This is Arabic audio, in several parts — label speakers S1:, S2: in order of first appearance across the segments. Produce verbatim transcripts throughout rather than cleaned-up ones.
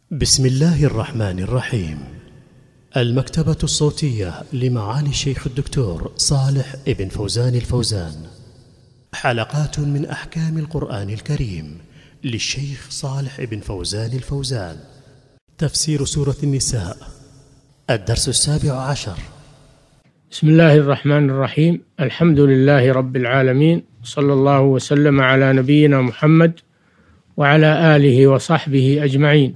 S1: بسم الله الرحمن الرحيم. المكتبة الصوتية لمعالي الشيخ الدكتور صالح ابن فوزان الفوزان، حلقات من أحكام القرآن الكريم للشيخ صالح ابن فوزان الفوزان. تفسير سورة النساء، الدرس السابع عشر.
S2: بسم الله الرحمن الرحيم. الحمد لله رب العالمين، صلى الله وسلم على نبينا محمد وعلى آله وصحبه أجمعين.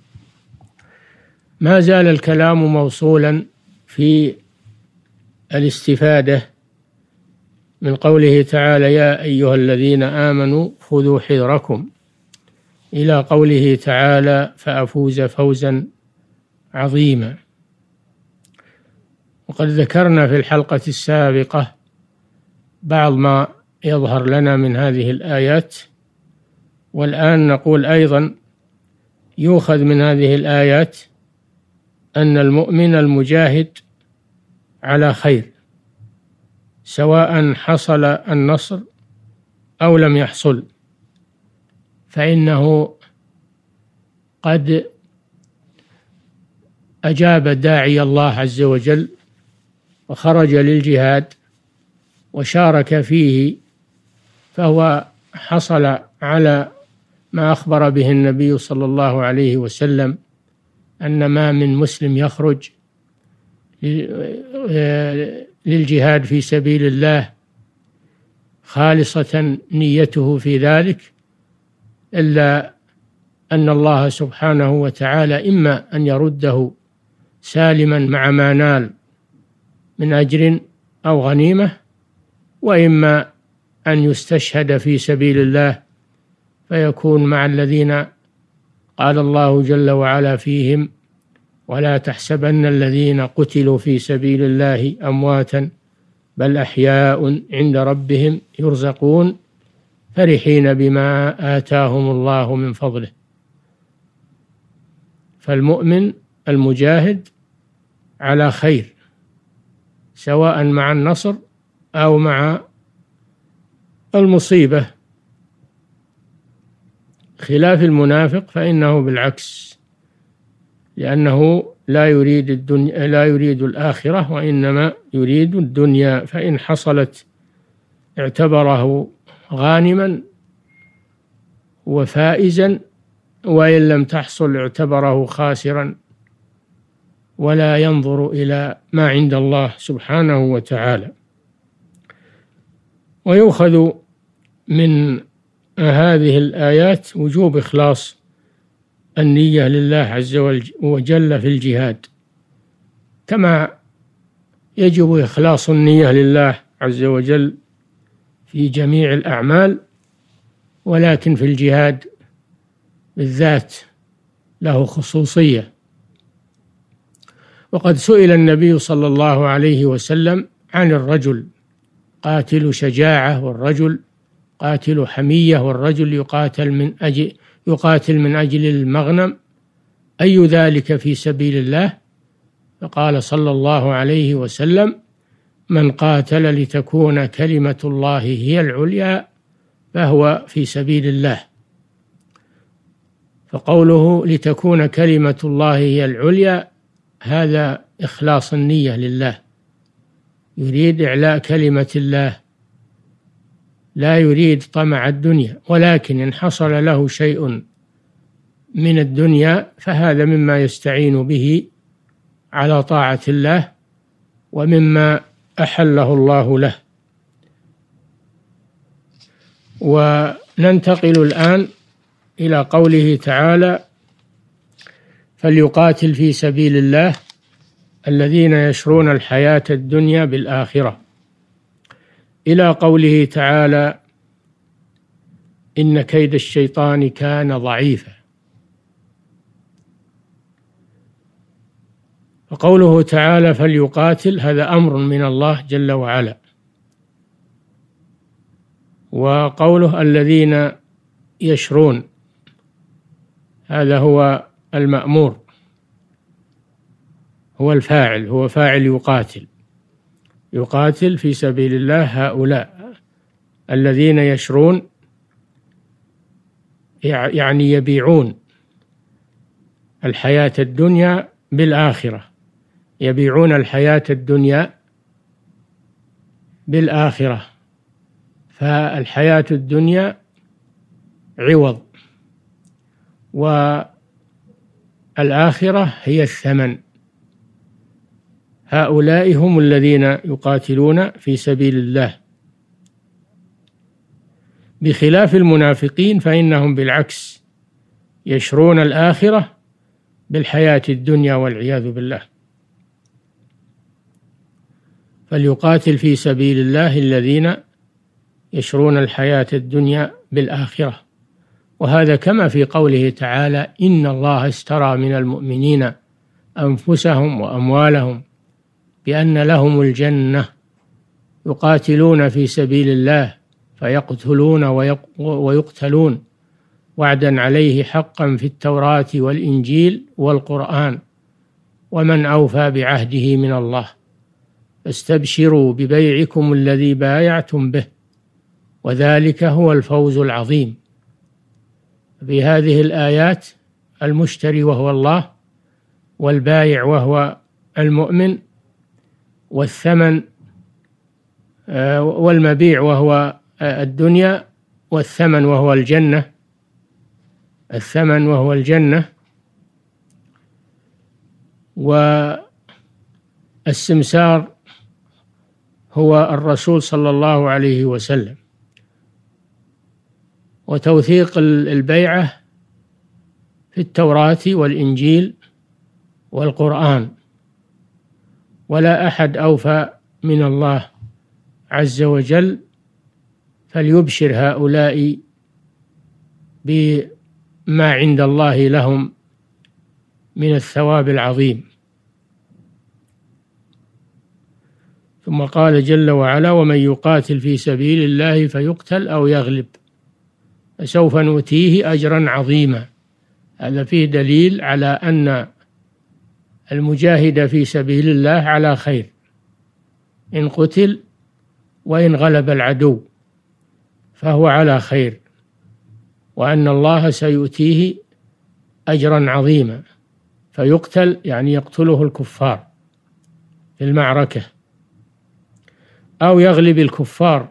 S2: ما زال الكلام موصولا في الاستفادة من قوله تعالى: يا أيها الذين آمنوا خذوا حذركم، إلى قوله تعالى: فأفوز فوزا عظيما. وقد ذكرنا في الحلقة السابقة بعض ما يظهر لنا من هذه الآيات، والآن نقول أيضا يؤخذ من هذه الآيات أن المؤمن المجاهد على خير، سواء حصل النصر أو لم يحصل، فإنه قد أجاب داعي الله عز وجل وخرج للجهاد وشارك فيه، فهو حصل على ما أخبر به النبي صلى الله عليه وسلم، أن ما من مسلم يخرج للجهاد في سبيل الله خالصة نيته في ذلك إلا أن الله سبحانه وتعالى إما أن يرده سالما مع ما نال من أجر أو غنيمة، وإما أن يستشهد في سبيل الله فيكون مع الذين قال الله جل وعلا فيهم: ولا تحسبن الذين قتلوا في سبيل الله أمواتا بل أحياء عند ربهم يرزقون فرحين بما آتاهم الله من فضله. فالمؤمن المجاهد على خير، سواء مع النصر أو مع المصيبة، خلاف المنافق فإنه بالعكس، لأنه لا يريد الدنيا لا يريد الآخرة وإنما يريد الدنيا، فإن حصلت اعتبره غانما وفائزا، وإن لم تحصل اعتبره خاسرا، ولا ينظر إلى ما عند الله سبحانه وتعالى. ويؤخذ من هذه الآيات وجوب إخلاص النية لله عز وجل في الجهاد، كما يجب إخلاص النية لله عز وجل في جميع الأعمال، ولكن في الجهاد بالذات له خصوصية. وقد سئل النبي صلى الله عليه وسلم عن الرجل قاتل شجاعة، والرجل قاتل حمية، والرجل يقاتل من أجل يقاتل من أجل المغنم، أي ذلك في سبيل الله؟ فقال صلى الله عليه وسلم: من قاتل لتكون كلمة الله هي العليا فهو في سبيل الله. فقوله لتكون كلمة الله هي العليا هذا إخلاص النية لله، يريد إعلاء كلمة الله، لا يريد طمع الدنيا. ولكن إن حصل له شيء من الدنيا فهذا مما يستعين به على طاعة الله ومما أحله الله له. وننتقل الآن إلى قوله تعالى: فليقاتل في سبيل الله الذين يشرون الحياة الدنيا بالآخرة، إلى قوله تعالى: إن كيد الشيطان كان ضعيفا. وقوله تعالى فليقاتل هذا أمر من الله جل وعلا، وقوله الذين يشرون هذا هو المأمور، هو الفاعل، هو فاعل يقاتل، يقاتل في سبيل الله هؤلاء الذين يشرون، يعني يبيعون الحياة الدنيا بالآخرة، يبيعون الحياة الدنيا بالآخرة، فالحياة الدنيا عوض والآخرة هي الثمن. هؤلاء هم الذين يقاتلون في سبيل الله، بخلاف المنافقين فإنهم بالعكس يشرون الآخرة بالحياة الدنيا والعياذ بالله. فليقاتل في سبيل الله الذين يشرون الحياة الدنيا بالآخرة، وهذا كما في قوله تعالى: إن الله اشترى من المؤمنين أنفسهم وأموالهم بأن لهم الجنة يقاتلون في سبيل الله فيقتلون ويقتلون وعدا عليه حقا في التوراة والإنجيل والقرآن ومن أوفى بعهده من الله فاستبشروا ببيعكم الذي بايعتم به وذلك هو الفوز العظيم. في هذه الآيات المشتري وهو الله، والبايع وهو المؤمن، والثمن والمبيع وهو الدنيا، والثمن وهو الجنة الثمن وهو الجنة والسمسار هو الرسول صلى الله عليه وسلم. وتوثيق البيعة في التوراة والإنجيل والقرآن، ولا أحد أوفى من الله عز وجل، فليبشر هؤلاء بما عند الله لهم من الثواب العظيم. ثم قال جل وعلا: ومن يقاتل في سبيل الله فيقتل أو يغلب فسوف نؤتيه أجرا عظيما. هذا فيه دليل على أن المجاهد في سبيل الله على خير إن قتل وإن غلب العدو فهو على خير، وأن الله سيؤتيه أجرا عظيما. فيقتل يعني يقتله الكفار في المعركة، أو يغلب الكفار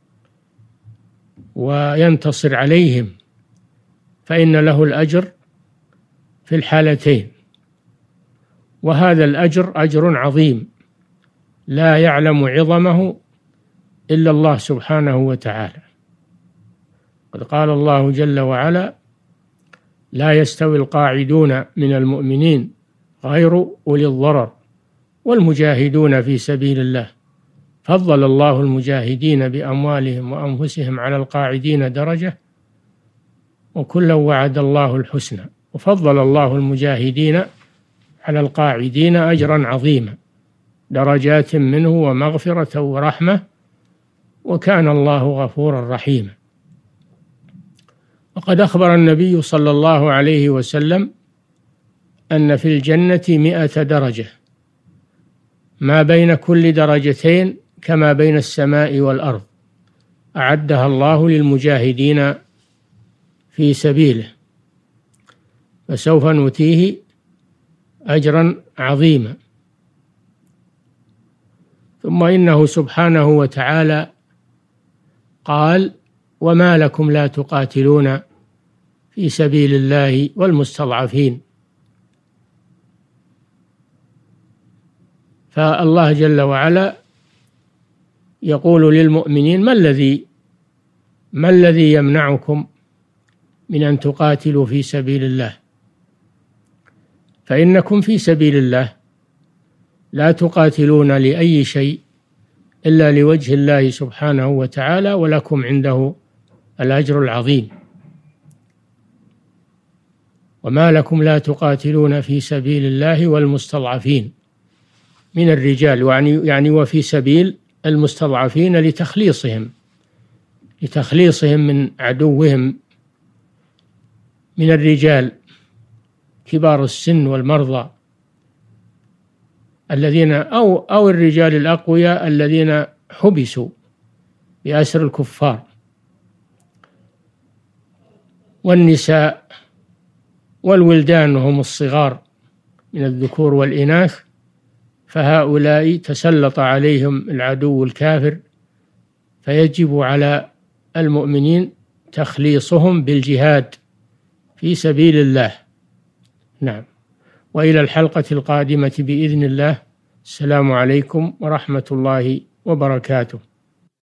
S2: وينتصر عليهم، فإن له الأجر في الحالتين، وهذا الأجر أجر عظيم لا يعلم عظمه إلا الله سبحانه وتعالى. قد قال الله جل وعلا: لا يستوي القاعدون من المؤمنين غير أولي الضرر والمجاهدون في سبيل الله فضل الله المجاهدين بأموالهم وأنفسهم على القاعدين درجة وكلا وعد الله الحسنى وفضل الله المجاهدين على القاعدين أجرا عظيما درجات منه ومغفرة ورحمة وكان الله غفورا رحيما. وقد أخبر النبي صلى الله عليه وسلم أن في الجنة مئة درجة، ما بين كل درجتين كما بين السماء والأرض، أعدها الله للمجاهدين في سبيله، فسوف نؤتيه أجرا عظيما. ثم إنه سبحانه وتعالى قال: وما لكم لا تقاتلون في سبيل الله والمستضعفين. فالله جل وعلا يقول للمؤمنين: ما الذي ما الذي يمنعكم من أن تقاتلوا في سبيل الله؟ فإنكم في سبيل الله لا تقاتلون لأي شيء إلا لوجه الله سبحانه وتعالى، ولكم عنده الأجر العظيم. وما لكم لا تقاتلون في سبيل الله والمستضعفين من الرجال، يعني يعني وفي سبيل المستضعفين لتخليصهم لتخليصهم من عدوهم من الرجال كبار السن والمرضى الذين أو أو الرجال الأقوياء الذين حبسوا بأسر الكفار، والنساء والولدان هم الصغار من الذكور والإناث، فهؤلاء تسلط عليهم العدو الكافر، فيجب على المؤمنين تخليصهم بالجهاد في سبيل الله. نعم. وإلى الحلقة القادمة بإذن الله. السلام عليكم ورحمة الله وبركاته.